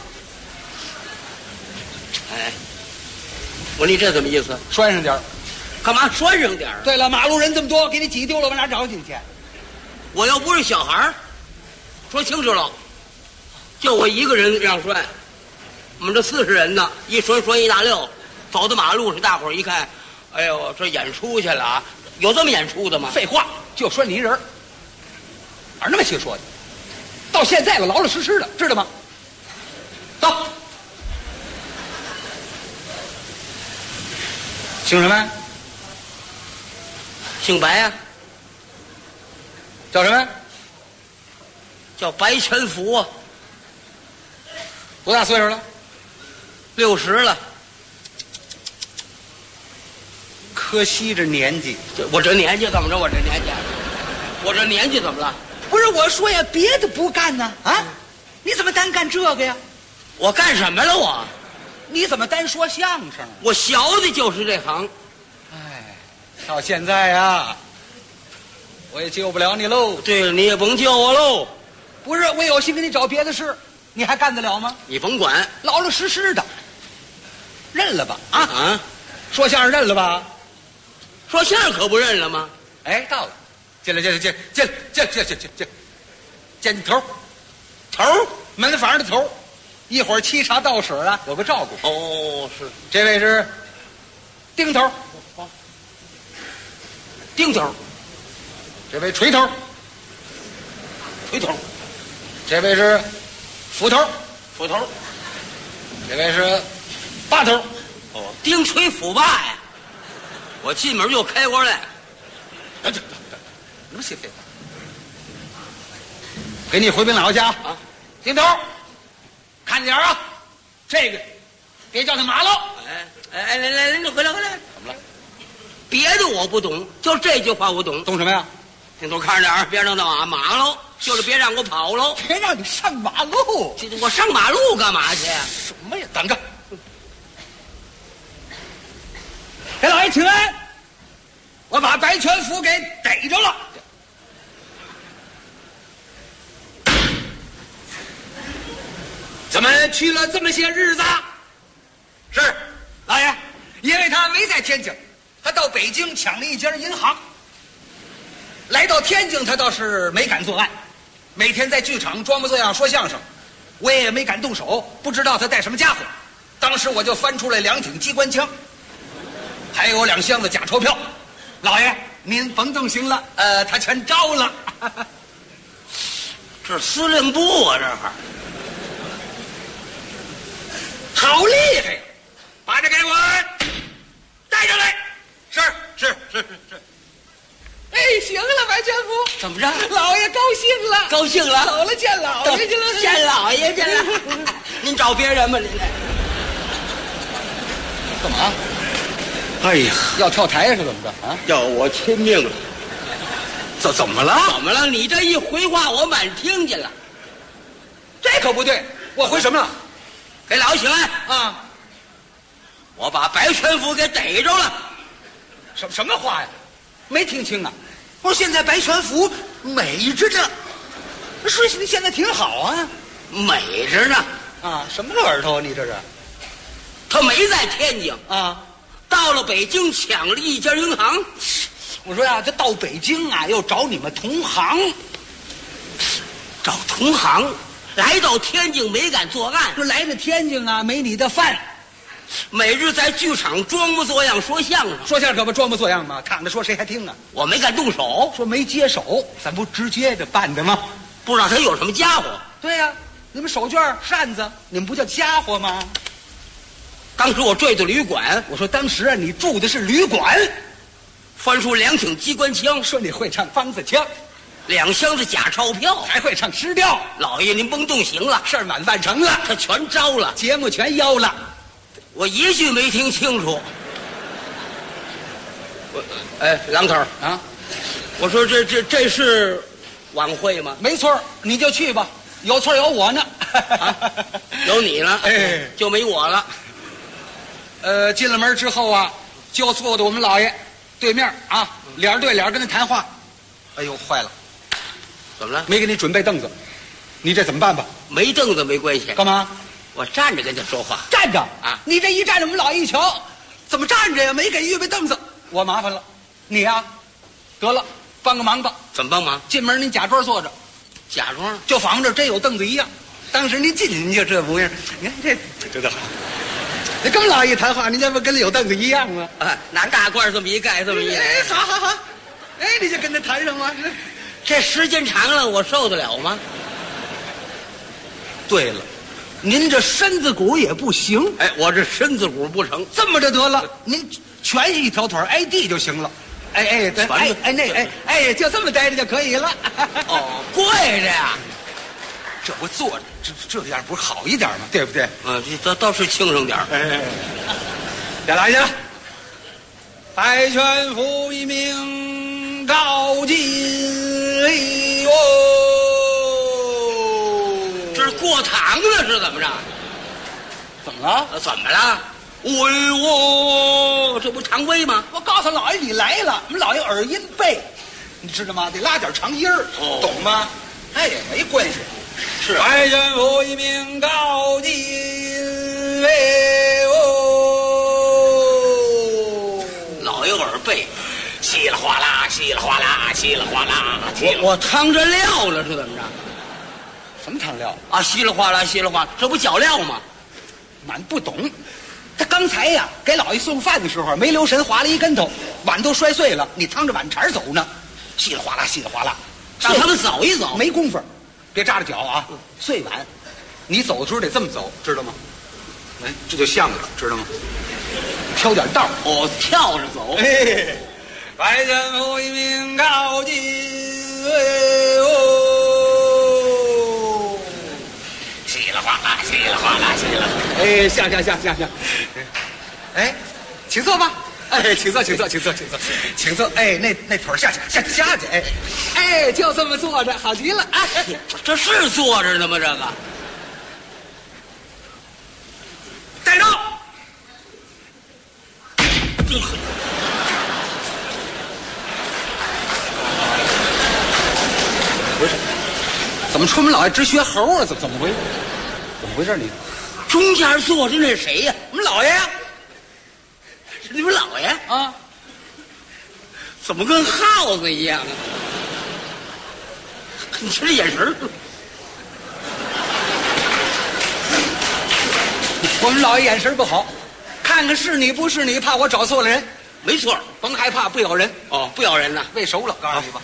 哎，我说你这怎么意思？ 拴上点儿。 干嘛拴上点儿？ 对了，马路人这么多，给你挤丢了，往哪找去去？ 我又不是小孩儿，说清楚了，就我一个人让拴。我们这40人呢，一拴一大溜，走到马路上，大伙儿一看，哎呦，这演出去了啊！有这么演出的吗？ 废话，就拴你一人，哪那么些说的？到现在了，老老实实的，知道吗？走。姓什么？ 姓白呀。 叫什么？ 叫白全福啊。 多大岁数了 ？60了。 可惜这年纪。 我这年纪怎么着？我这年纪怎么了？ 不是我说呀，别的不干呢啊？你怎么单干这个呀？ 我干什么了我？ 你怎么单说相声？ 我学的就是这行。 哎，到现在呀，我也救不了你喽。 对了，你也甭救我喽。 不是，我有心给你找别的事，你还干得了吗？ 你甭管， 老老实实的，认了吧啊！说相声认了吧？ 说相声可不认了吗？ 哎，到了，进来，见头，门房的头，一会儿沏茶倒水啊，有个照顾。 哦，是， 这位是丁头，这位锤头，这位是斧头，这位是把头。 哦，丁锤斧把呀！我进门就开过来。 那么些废话，给你回禀老家啊！丁头，看点啊，这个别叫他马喽。 来，你回来。怎么了？别的我不懂，就这句话我懂。 懂什么呀？ 丁头看着点儿，别让他马喽，就是别让我跑喽。 别让你上马路， 我上马路干嘛去呀？ 什么呀？等着，给老爷请安。我把白全福给逮着了。怎么去了这么些日子？是老爷，因为他没在天津，他到北京抢了一家银行。来到天津，他倒是没敢作案，每天在剧场装模作样说相声，我也没敢动手，不知道他带什么家伙。当时我就翻出来2挺机关枪，还有2箱子假钞票。老爷，您甭动心了，他全招了。 这司令部啊，这会儿好厉害呀！把这给我带上来。是。哎，行了，白全福， 怎么着？ 老爷高兴了，走了，见老爷去了， 见老爷去了。您找别人吧，您来。 干嘛？ 哎呀， 要跳台是怎么着啊？ 要我亲命了！ 怎么了？ 怎么了？你这一回话，我满听见了。 这可不对，我回什么了？ 给老爷请安啊！ 我把白全福给逮着了。 什么话呀？没听清啊！我说现在白全福美着呢，说你现在挺好啊， 美着呢啊！什么耳朵？你这是？ 他没在天津啊， 到了北京抢了一家银行。 我说呀，这到北京啊，要找你们同行。 找同行？ 来到天津没敢作案， 说来到天津啊，没你的饭。 每日在剧场装模作样说相声， 说相声可不装模作样吗？躺着说谁还听啊？ 我没敢动手， 说没接手，咱不直接的办的吗？ 不知道他有什么家伙。 对呀、你们手绢扇子，你们不叫家伙吗？ 当时我坠到旅馆， 我说当时啊，你住的是旅馆， 翻出2挺机关枪， 说你会唱梆子腔 ，2箱子假钞票， 还会唱诗调。 老爷您甭动刑了， 事儿满办成了， 他全招了， 节目全邀了。 我一句没听清楚。郎头啊，我说这是晚会吗？ 没错，你就去吧，有错有我呢。 有你了，就没我了。 进了门之后啊，就坐在我们老爷对面啊，脸对脸跟他谈话。哎呦，坏了， 怎么了？ 没给你准备凳子，你这怎么办吧？ 没凳子没关系。 干嘛？ 我站着跟他说话。 站着啊！ 你这一站着，我们老爷一瞧，怎么站着呀？没给预备凳子，我麻烦了。你呀，得了，帮个忙吧。 怎么帮忙？ 进门您假装坐着， 假装就仿这真有凳子一样。当时您进去您就这模样，你看这多好。你跟我们老爷谈话，您这不跟有凳子一样吗？ 拿大褂这么一盖，这么一来， 好，你就跟他谈上吗？ 这时间长了，我受得了吗？ 对了，您这身子骨也不行。 我这身子骨不成， 这么着得了，您全一条腿挨地就行了。就这么待着就可以了。 跪着呀。 这不坐着，这样不是好一点吗？对不对？ 这倒是轻省点。 再来一下。白拳府一名高进哦， 这是过堂了是怎么着？ 怎么了？ 怎么了？这不常规吗？ 我告诉老爷你来了，我们老爷耳音背，你知道吗？得拉点长音儿，懂吗？没关系。 是白拳府一名高进哦， 老爷耳背， 稀里哗啦，稀里哗啦，稀里哗啦。 我趟着料了是怎么着？ 什么汤料啊？稀里哗啦，稀里哗啦，这不搅料吗？ 满不懂。他刚才呀给老爷送饭的时候没留神，滑了一跟头，碗都摔碎了。你趟着碗茬走呢，稀里哗啦，稀里哗啦， 让他们走一走， 没工夫。别扎着脚啊！碎碗，你走的时候得这么走，知道吗？这就像了，知道吗？挑点道跳着走。 白拳府一名高进哦，稀里哗啦，稀里哗啦，稀里哗啦。像。请坐吧。请坐。那腿下去。就这么坐着，好极了。 这是坐着呢吗？这个带着。不是，怎么出门老爷直学猴啊？怎么回事？怎么回事？你中间坐着那是谁呀？ 我们老爷呀。 是你们老爷啊？ 怎么跟耗子一样啊？你这眼神我们老爷眼神不好，看看是你不是你，怕我找错了人。 没错， 甭害怕，不咬人。 不咬人呐， 喂熟了，告诉你吧。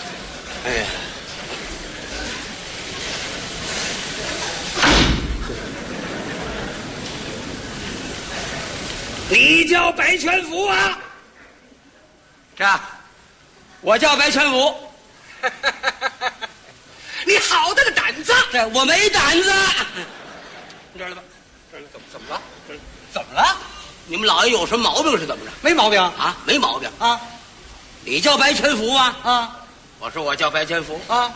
你叫白拳府啊？ 我叫白拳府。 你好大的胆子！ 我没胆子。 你这儿来吧，这儿来，怎么了？怎么了？ 你们老爷有什么毛病是怎么着？ 没毛病啊，没毛病啊。 你叫白拳府吗？ 啊， 我说我叫白拳府啊。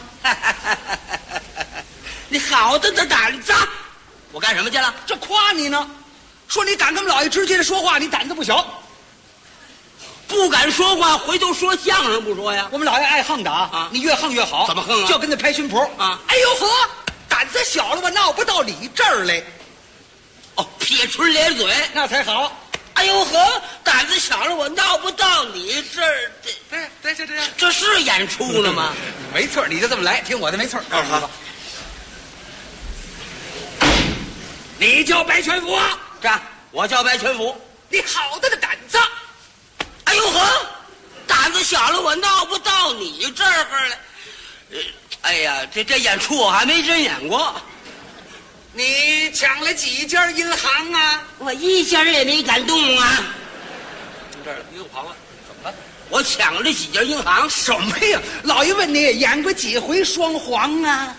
你好大的胆子！我干什么去了？ 这夸你呢，说你敢跟我们老爷直接的说话，你胆子不小。 不敢说话，回头说相声不说呀？ 我们老爷爱横的啊，你越横越好。 怎么横啊？ 就跟他拍胸脯啊！ 哎呦呵，胆子小了吧，闹不到你这儿来。 撇唇咧嘴那才好。 哎呦呵，胆子小了，我闹不到你这儿。 对， 这是演出呢吗？ 没错，你就这么来，听我的没错。 好。 你叫白全福啊？ 这我叫白全福。 你好大的胆子！ 哎呦呵，胆子小了，我闹不到你这儿来。哎呀，这演出我还没真演过。 你抢了几家银行啊？ 我一家也没敢动啊。 这儿又跑了，怎么了？ 我抢了几家银行？ 什么呀？老爷问你演过几回双簧啊？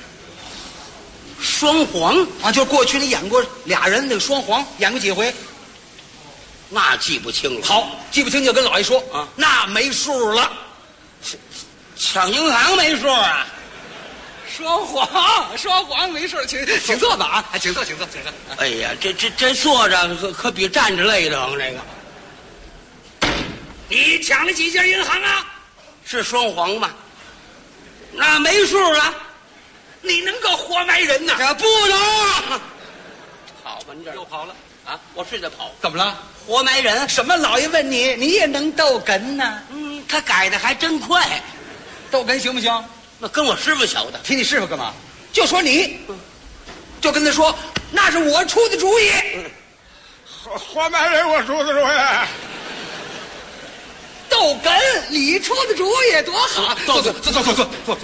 双簧啊，就是过去你演过俩人那个双簧，演过几回？ 那记不清了。 好，记不清就跟老爷说啊， 那没数了。 抢银行没数啊？ 双簧没事，请坐吧啊！请坐。 哎呀，这坐着可比站着累得慌。这个， 你抢了几家银行啊？ 是双簧吗？那没数啊！ 你能够活埋人呐？ 这不能！好吧，你这又跑了啊！我是在跑， 怎么了？ 活埋人？ 什么？老爷问你，你也能逗哏呢？ 他改的还真快。 逗哏行不行？ 那跟我师傅学的。 提你师傅干嘛？就说你，就跟他说，那是我出的主意。 活埋人我出的主意。 逗哏你出的主意多好。坐。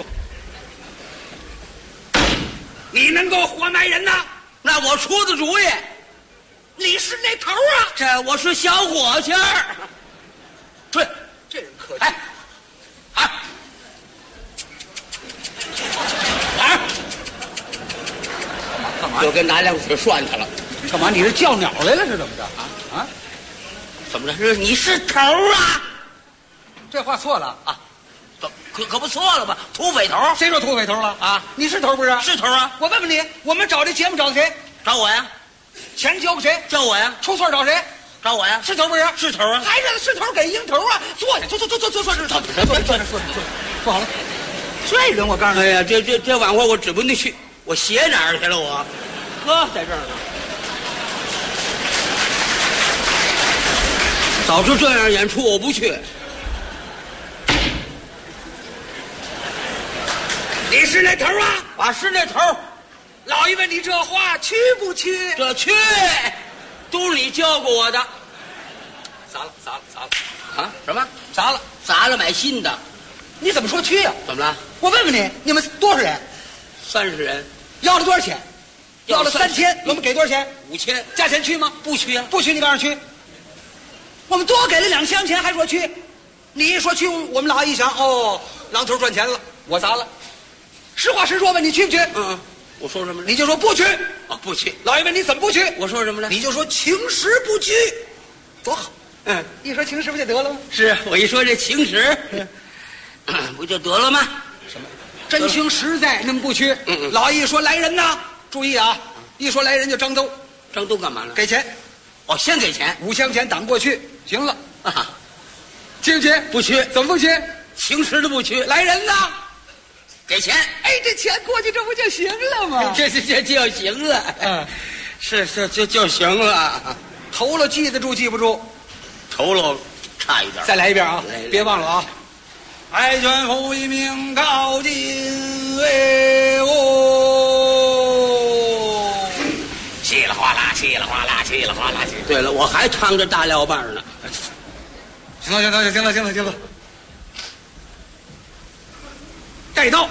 你能够活埋人呐？ 那我出的主意。 你是那头啊？ 这我是小伙计儿。 对，这人客气。干嘛？ 就跟拿两腿涮他了。 干嘛？你是叫鸟来了是怎么着？啊？ 怎么着？你是头啊？ 这话错了啊！ 可不错了吧？土匪头？ 谁说土匪头了啊？你是头不是？ 是头啊！ 我问问你，我们找这节目找谁？ 找我呀。 钱交给谁？ 交我呀。 出错找谁？ 找我呀。 是头不是？ 是头啊！ 还是头给赢头啊！坐下，坐好了。这人我告诉你， 哎呀，这晚会我指不定去，我鞋哪儿去了我？呵，在这儿呢。早知这样演出我不去。 你是那头啊？ 我是那头。 老爷问你这话去不去？ 这去，都是你教过我的。 砸了啊？什么？ 砸了买新的。 你怎么说去呀？ 怎么了？ 我问问你，你们多少人 ？30人。 要了多少钱？要了3000，我们给多少钱 ？5000。 价钱去吗？ 不去啊。 不去，你告诉去。我们多给了2箱钱，还说去？你一说去，我们老一想，哦，狼头赚钱了，我砸了。实话实说吧，你去不去？ 我说什么？ 你就说不去。 不去。 老爷问你怎么不去？ 我说什么呢？ 你就说情实不去，多好。一说情实不就得了吗？ 是我一说这情实，不就得了吗？ 什么？真情实在，那么不去。老爷一说来人呐，注意啊！一说来人就张兜。 张兜干嘛呢？ 给钱。 先给钱 ，5箱钱挡过去，行了。去不去？ 不去。 怎么不去？ 情实的不去。 来人呐！ 给钱， 这钱过去，这不就行了吗？ 这就行了。是就行了。 头了记得住记不住？ 头了差一点。 再来一遍啊！别忘了啊！白全福一命靠近为我，稀里哗啦，稀里哗啦，稀里哗啦。 对了，我还唱着大料棒呢。 行了。带刀。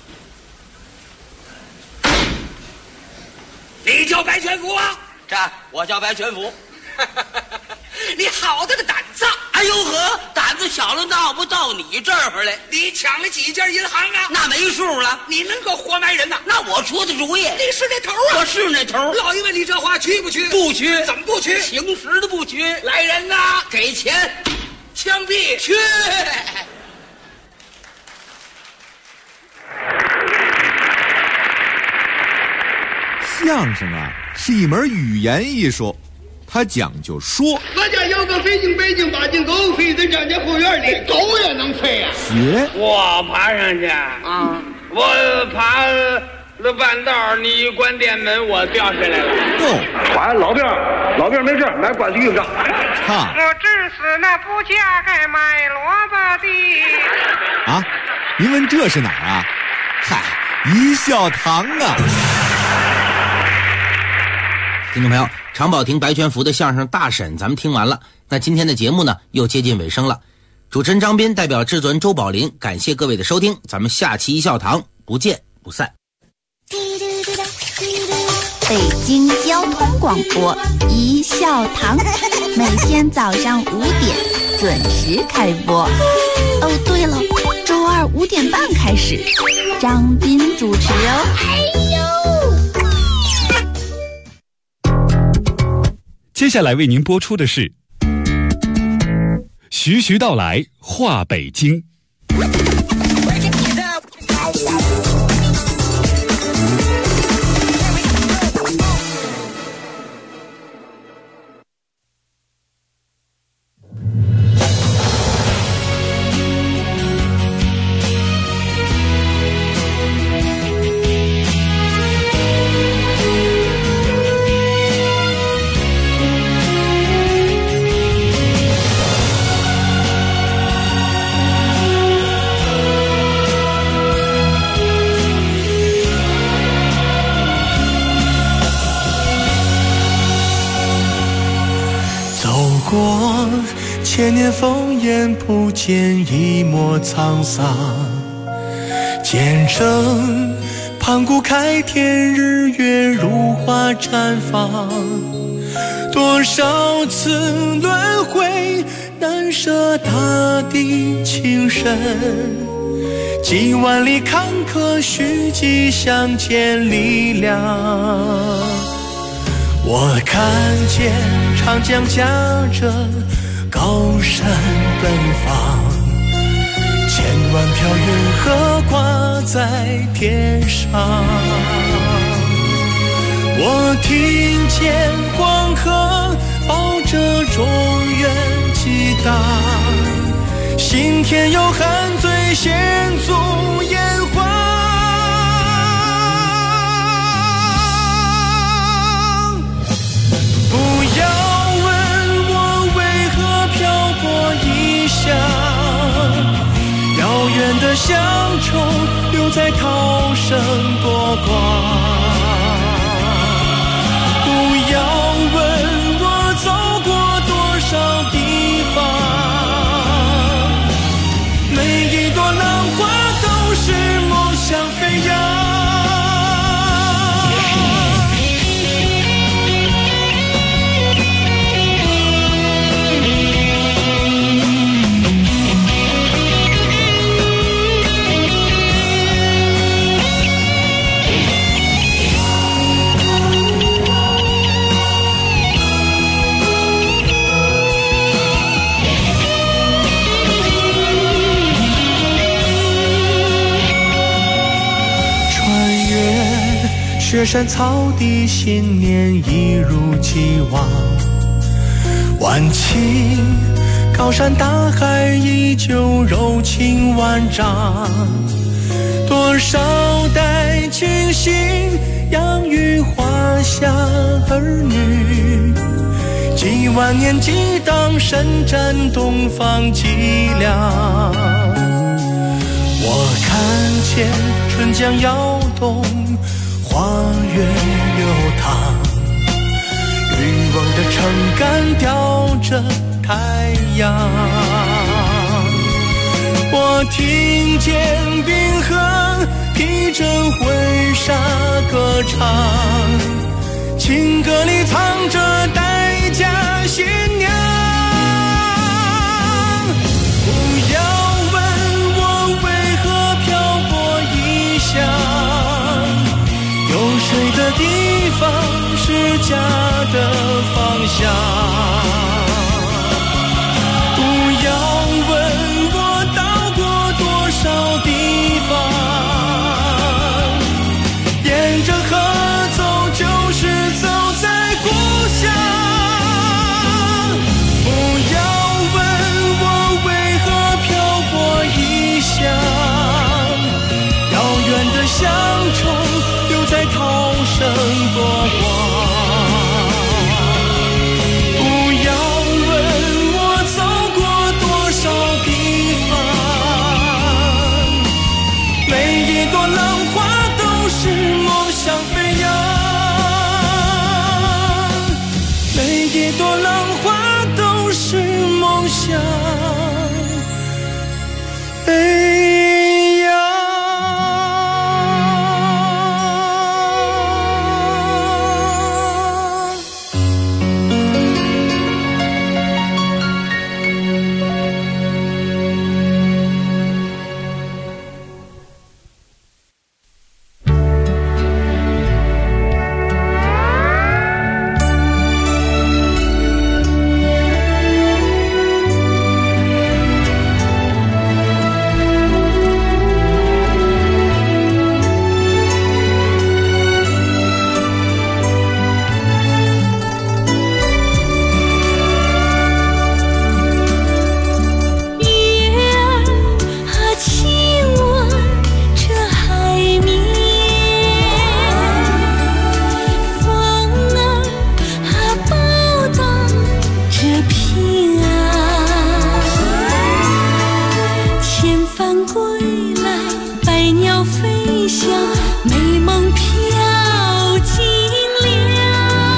你叫白全福啊？ 我叫白全福。 你好大的胆子！ 哎呦呵，胆子小了，闹不到你这儿来。 你抢了几家银行啊？ 那没数了。 你能够活埋人呐？ 那我出的主意。 你是那头啊？ 我是那头。 老爷问你这话去不去？ 不去。 怎么不去？ 情实的不去。 来人呐！ 给钱， 枪毙！ 去。 相声啊，是一门语言艺术，它讲究说。 我家有个北京8斤狗飞在咱家后院里，狗也能飞呀。 学。 我爬上去啊，我爬了半道，你一关店门，我掉下来了。 够。 完，老兵没事，买关子遇上。 唱。 我只是那不嫁该卖萝卜的。 啊，您问这是哪儿啊？嗨，一笑堂啊。 听众朋友，常宝霆、白全福的相声大婶咱们听完了，那今天的节目呢又接近尾声了。主持人张斌代表制作人周宝林感谢各位的收听，咱们下期一笑堂不见不散。 北京交通广播一笑堂，每天早上5点准时开播。哦，对了，周二5点半开始，张斌主持哦。 接下来为您播出的是徐徐道来话北京。 千年烽烟不见一抹沧桑，见证盘古开天，日月如花绽放。多少次轮回，难舍大地情深，几万里坎坷，虚迹相见力量。我看见长江夹着高山奔放，千万条云河挂在天上。我听见黄河抱着中原激荡，心田有汉醉献足炎黄。不要问我为何漂泊异乡，遥远的乡愁留在涛声波光。不要问我走过多少地方，每一朵浪花都是梦想飞扬。雪山草地，信念一如既往。万顷高山大海，依旧柔情万丈。多少代亲信养育华夏儿女，几万年激荡，伸展东方脊梁。我看见春江摇动，花月流淌，渔翁的撑杆吊着太阳。我听见冰河披着婚纱歌唱，情歌里藏着待嫁新娘。不要问我为何漂泊异乡，有水的地方是家的方向。不要问我到过多少地方，沿着河走就是走在故乡。不要问我为何漂泊异乡，遥远的乡愁在涛声波光。不来，百鸟飞翔，美梦飘进了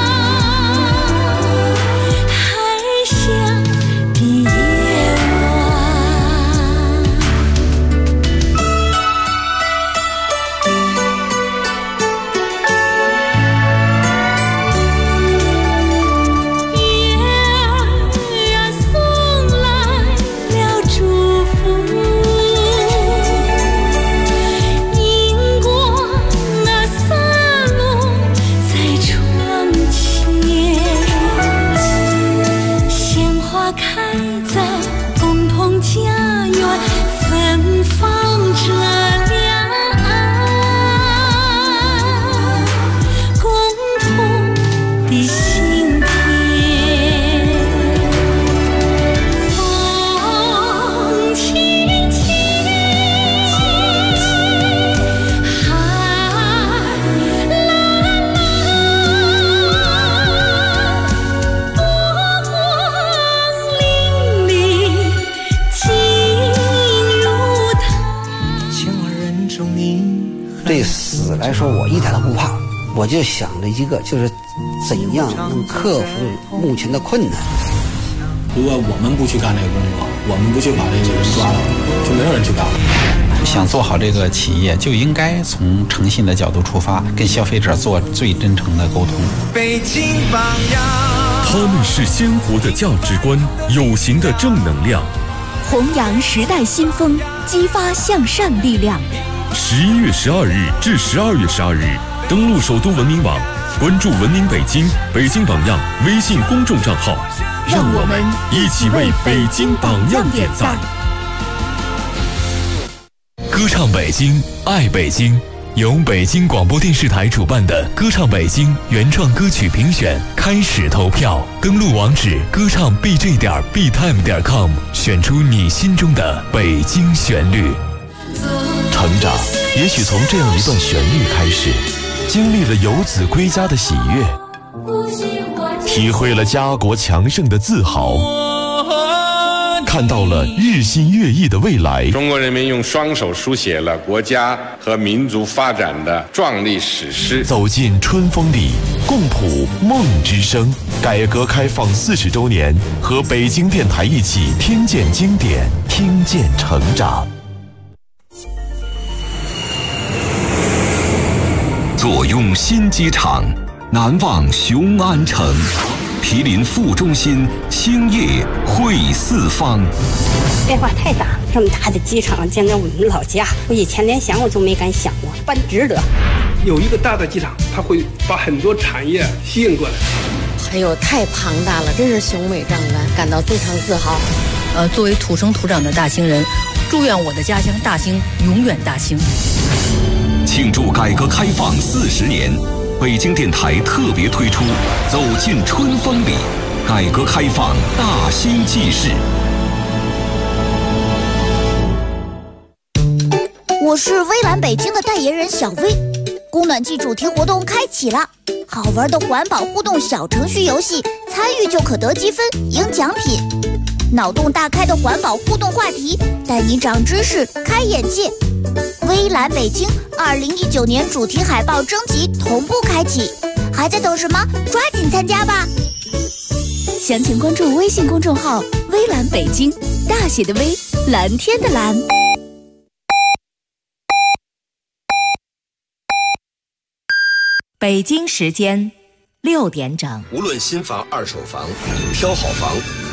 海上的夜晚。月儿送来了祝福，迎过那散落在窗前，鲜花开在共同家园，芬芳着两岸共同的心田。风轻轻，海蓝蓝，波光粼粼，静如潭。 情儿人中你。对死来说，我一点都不怕，我就想着一个，就是怎样能克服目前的困难。 如果我们不去干这个工作，我们不去把这个人抓了，就没有人去干了。 想做好这个企业，就应该从诚信的角度出发，跟消费者做最真诚的沟通。 北京榜样， 他们是鲜活的价值观，有形的正能量。 弘扬时代新风，激发向善力量。 11月12日至12月12日，登录首都文明网，关注文明北京、北京榜样微信公众账号， 让我们一起为北京榜样点赞。 歌唱北京，爱北京，由北京广播电视台主办的歌唱北京原创歌曲评选开始投票，登录网址歌唱 bj.btime.com， 选出你心中的北京旋律。 成长也许从这样一段旋律开始，经历了游子归家的喜悦，体会了家国强盛的自豪，看到了日新月异的未来。 中国人民用双手书写了国家和民族发展的壮丽史诗。 走进春风里，共谱梦之声。改革开放40周年，和北京电台一起听见经典，听见成长。 坐拥新机场，难忘雄安城，毗邻副中心，兴业汇四方。 变化太大，这么大的机场，简直我们老家，我以前连想我都没敢想过，办值得。 有一个大的机场，它会把很多产业吸引过来。 哎呦，太庞大了，真是雄伟壮观，感到非常自豪。作为土生土长的大兴人，祝愿我的家乡大兴永远大兴。 庆祝改革开放40年，北京电台特别推出《走进春风里》，改革开放大兴纪事。 我是微蓝北京的代言人小薇，供暖季主题活动开启了，好玩的环保互动小程序游戏，参与就可得积分赢奖品。脑洞大开的环保互动话题，带你长知识开眼界。微蓝北京2019年主题海报征集同步开启，还在等什么？抓紧参加吧！ 详情关注微信公众号“微蓝北京”，大写的微，蓝天的蓝。 北京时间6点整。 无论新房、二手房，挑好房